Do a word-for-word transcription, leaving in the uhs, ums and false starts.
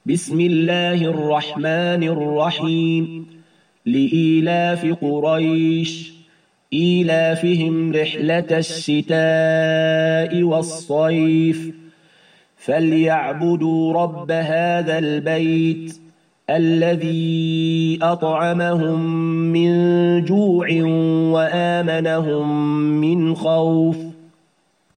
بسم الله الرحمن الرحيم لإيلاف قريش إيلافهم رحلة الشتاء والصيف فليعبدوا رب هذا البيت الذي أطعمهم من جوع وآمنهم من خوف